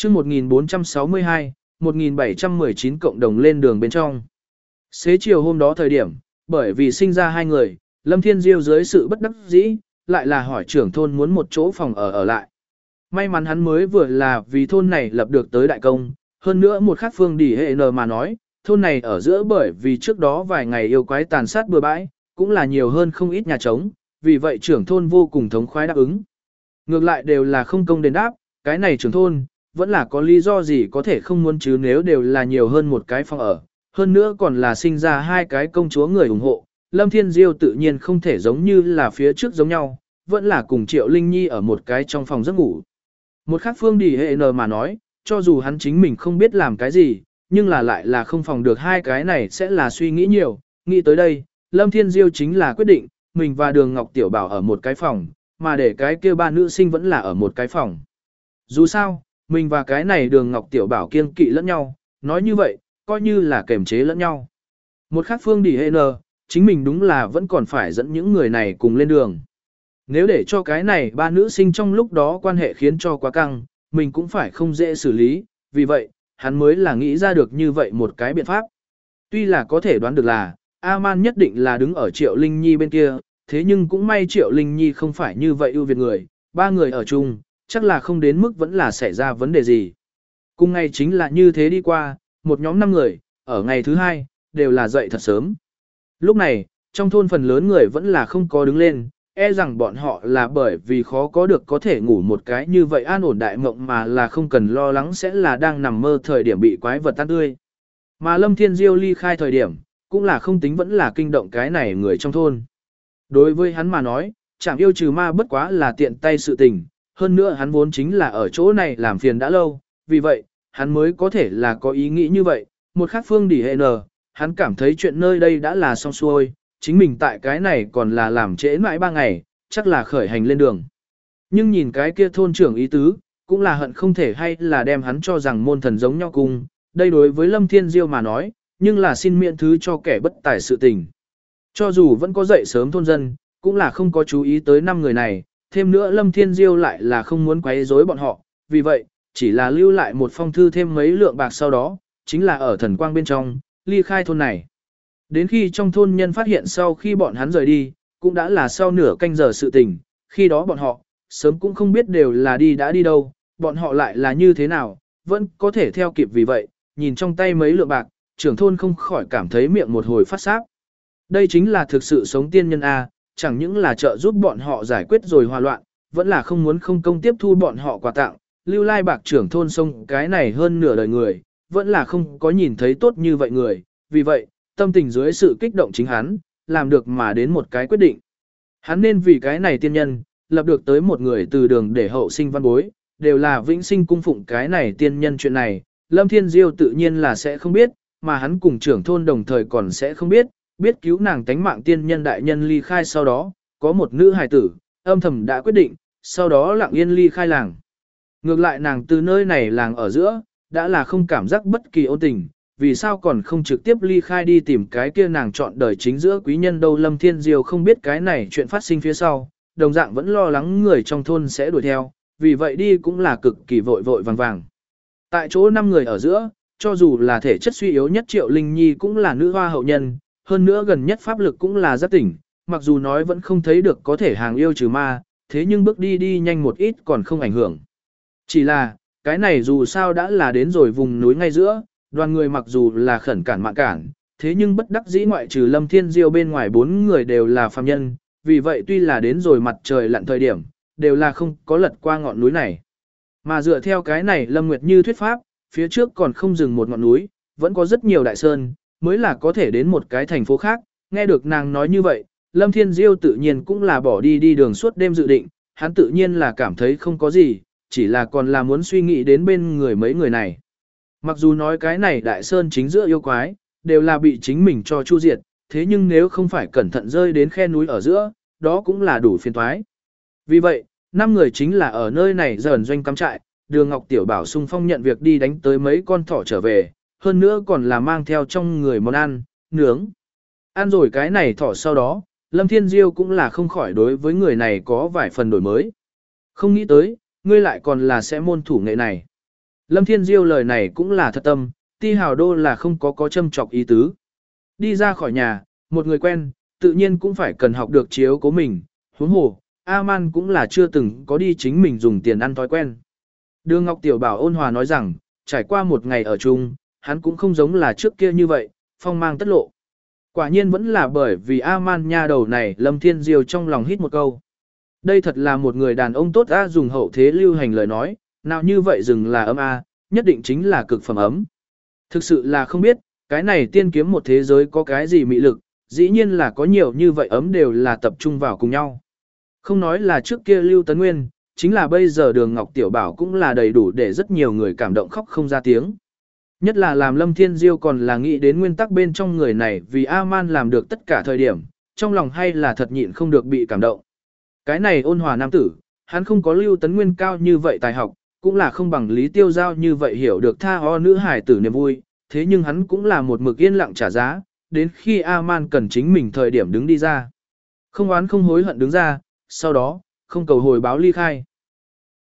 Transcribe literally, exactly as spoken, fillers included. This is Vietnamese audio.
chương một nghìn bốn trăm sáu mươi hai, một nghìn bảy trăm mười chín cộng đồng lên đường bên trong. Xế chiều hôm đó thời điểm, bởi vì sinh ra hai người, Lâm Thiên Diêu dưới sự bất đắc dĩ, lại là hỏi trưởng thôn muốn một chỗ phòng ở ở lại. May mắn hắn mới vừa là vì thôn này lập được tới đại công, hơn nữa một khác phương đỉ hệ nờ mà nói, thôn này ở giữa bởi vì trước đó vài ngày yêu quái tàn sát bừa bãi, cũng là nhiều hơn không ít nhà trống, vì vậy trưởng thôn vô cùng thống khoái đáp ứng. Ngược lại đều là không công đền đáp, cái này trưởng thôn, vẫn là có lý do gì có thể không muốn chứ nếu đều là nhiều hơn một cái phòng ở, hơn nữa còn là sinh ra hai cái công chúa người ủng hộ, Lâm Thiên Diêu tự nhiên không thể giống như là phía trước giống nhau, vẫn là cùng Triệu Linh Nhi ở một cái trong phòng giấc ngủ. Một khác phương đi hệ nờ mà nói, cho dù hắn chính mình không biết làm cái gì, nhưng là lại là không phòng được hai cái này sẽ là suy nghĩ nhiều, nghĩ tới đây, Lâm Thiên Diêu chính là quyết định, mình và Đường Ngọc Tiểu Bảo ở một cái phòng, mà để cái kia ba nữ sinh vẫn là ở một cái phòng. Dù sao, mình và cái này Đường Ngọc Tiểu Bảo kiêng kỵ lẫn nhau, nói như vậy, coi như là kềm chế lẫn nhau. Một khác phương đi hệ nờ, chính mình đúng là vẫn còn phải dẫn những người này cùng lên đường. Nếu để cho cái này ba nữ sinh trong lúc đó quan hệ khiến cho quá căng, mình cũng phải không dễ xử lý, vì vậy, hắn mới là nghĩ ra được như vậy một cái biện pháp. Tuy là có thể đoán được là, A-man nhất định là đứng ở Triệu Linh Nhi bên kia, thế nhưng cũng may Triệu Linh Nhi không phải như vậy ưu việt người, ba người ở chung, chắc là không đến mức vẫn là xảy ra vấn đề gì. Cùng ngày chính là như thế đi qua, một nhóm năm người, ở ngày thứ hai, đều là dậy thật sớm. Lúc này, trong thôn phần lớn người vẫn là không có đứng lên, e rằng bọn họ là bởi vì khó có được có thể ngủ một cái như vậy an ổn đại mộng mà là không cần lo lắng sẽ là đang nằm mơ thời điểm bị quái vật tan tươi. Mà Lâm Thiên Diêu ly khai thời điểm, cũng là không tính vẫn là kinh động cái này người trong thôn. Đối với hắn mà nói, chẳng yêu trừ ma bất quá là tiện tay sự tình, hơn nữa hắn vốn chính là ở chỗ này làm phiền đã lâu, vì vậy, hắn mới có thể là có ý nghĩ như vậy. Một khác phương đỉ hệ nờ, hắn cảm thấy chuyện nơi đây đã là xong xuôi, chính mình tại cái này còn là làm trễ mãi ba ngày, chắc là khởi hành lên đường. Nhưng nhìn cái kia thôn trưởng ý tứ, cũng là hận không thể hay là đem hắn cho rằng môn thần giống nhau cùng, đây đối với Lâm Thiên Diêu mà nói, nhưng là xin miễn thứ cho kẻ bất tài sự tình. Cho dù vẫn có dậy sớm thôn dân, cũng là không có chú ý tới năm người này, thêm nữa Lâm Thiên Diêu lại là không muốn quấy rối bọn họ, vì vậy, chỉ là lưu lại một phong thư thêm mấy lượng bạc sau đó, chính là ở thần quang bên trong, ly khai thôn này. Đến khi trong thôn nhân phát hiện sau khi bọn hắn rời đi, cũng đã là sau nửa canh giờ sự tình, khi đó bọn họ, sớm cũng không biết đều là đi đã đi đâu, bọn họ lại là như thế nào, vẫn có thể theo kịp vì vậy, nhìn trong tay mấy lượng bạc, trưởng thôn không khỏi cảm thấy miệng một hồi phát sáp. Đây chính là thực sự sống tiên nhân A, chẳng những là trợ giúp bọn họ giải quyết rồi hòa loạn, vẫn là không muốn không công tiếp thu bọn họ quà tặng, lưu lai bạc trưởng thôn sông cái này hơn nửa đời người, vẫn là không có nhìn thấy tốt như vậy người, vì vậy, tâm tình dưới sự kích động chính hắn, làm được mà đến một cái quyết định. Hắn nên vì cái này tiên nhân, lập được tới một người từ đường để hậu sinh văn bối, đều là vĩnh sinh cung phụng cái này tiên nhân chuyện này, Lâm Thiên Diêu tự nhiên là sẽ không biết, mà hắn cùng trưởng thôn đồng thời còn sẽ không biết, biết cứu nàng tánh mạng tiên nhân đại nhân ly khai sau đó, có một nữ hài tử, âm thầm đã quyết định, sau đó lặng yên ly khai làng. Ngược lại nàng từ nơi này làng ở giữa, đã là không cảm giác bất kỳ ôn tình, vì sao còn không trực tiếp ly khai đi tìm cái kia nàng chọn đời chính giữa quý nhân đâu. Lâm Thiên Diêu không biết cái này chuyện phát sinh phía sau, đồng dạng vẫn lo lắng người trong thôn sẽ đuổi theo, vì vậy đi cũng là cực kỳ vội vội vàng vàng. Tại chỗ năm người ở giữa, cho dù là thể chất suy yếu nhất Triệu Linh Nhi cũng là nữ hoa hậu nhân, hơn nữa gần nhất pháp lực cũng là giác tỉnh, mặc dù nói vẫn không thấy được có thể hàng yêu trừ ma, thế nhưng bước đi đi nhanh một ít còn không ảnh hưởng. Chỉ là, cái này dù sao đã là đến rồi vùng núi ngay giữa, đoàn người mặc dù là khẩn cản mạng cản, thế nhưng bất đắc dĩ ngoại trừ Lâm Thiên Diêu bên ngoài bốn người đều là phàm nhân, vì vậy tuy là đến rồi mặt trời lặn thời điểm, đều là không có lật qua ngọn núi này. Mà dựa theo cái này Lâm Nguyệt Như thuyết pháp, phía trước còn không dừng một ngọn núi, vẫn có rất nhiều đại sơn, mới là có thể đến một cái thành phố khác. Nghe được nàng nói như vậy, Lâm Thiên Diêu tự nhiên cũng là bỏ đi đi đường suốt đêm dự định, hắn tự nhiên là cảm thấy không có gì, chỉ là còn là muốn suy nghĩ đến bên người mấy người này. Mặc dù nói cái này đại sơn chính giữa yêu quái, đều là bị chính mình cho chu diệt, thế nhưng nếu không phải cẩn thận rơi đến khe núi ở giữa, đó cũng là đủ phiền toái. Vì vậy, năm người chính là ở nơi này dần doanh cắm trại, Đường Ngọc Tiểu Bảo xung phong nhận việc đi đánh tới mấy con thỏ trở về, hơn nữa còn là mang theo trong người món ăn, nướng. Ăn rồi cái này thỏ sau đó, Lâm Thiên Diêu cũng là không khỏi đối với người này có vài phần đổi mới. Không nghĩ tới, ngươi lại còn là sẽ môn thủ nghệ này. Lâm Thiên Diêu lời này cũng là thật tâm, ti hào đô là không có có châm chọc ý tứ. Đi ra khỏi nhà, một người quen, tự nhiên cũng phải cần học được chiếu cố mình, huống hồ, A-man cũng là chưa từng có đi chính mình dùng tiền ăn thói quen. Đường Ngọc Tiểu Bảo ôn hòa nói rằng, trải qua một ngày ở chung, hắn cũng không giống là trước kia như vậy, phong mang tất lộ. Quả nhiên vẫn là bởi vì A-man nha đầu này, Lâm Thiên Diêu trong lòng hít một câu. Đây thật là một người đàn ông tốt A, dùng hậu thế lưu hành lời nói, nào như vậy rừng là ấm A, nhất định chính là cực phẩm ấm. Thực sự là không biết, cái này tiên kiếm một thế giới có cái gì mị lực, dĩ nhiên là có nhiều như vậy ấm đều là tập trung vào cùng nhau. Không nói là trước kia Lưu Tấn Nguyên, chính là bây giờ Đường Ngọc Tiểu Bảo cũng là đầy đủ để rất nhiều người cảm động khóc không ra tiếng. Nhất là làm Lâm Thiên Diêu còn là nghĩ đến nguyên tắc bên trong người này vì A-man làm được tất cả thời điểm, trong lòng hay là thật nhịn không được bị cảm động. Cái này ôn hòa nam tử, hắn không có Lưu Tấn Nguyên cao như vậy tài học, cũng là không bằng Lý Tiêu Giao như vậy hiểu được tha ho nữ hải tử niềm vui, thế nhưng hắn cũng là một mực yên lặng trả giá, đến khi A-man cần chính mình thời điểm đứng đi ra. Không oán không hối hận đứng ra, sau đó, không cầu hồi báo ly khai.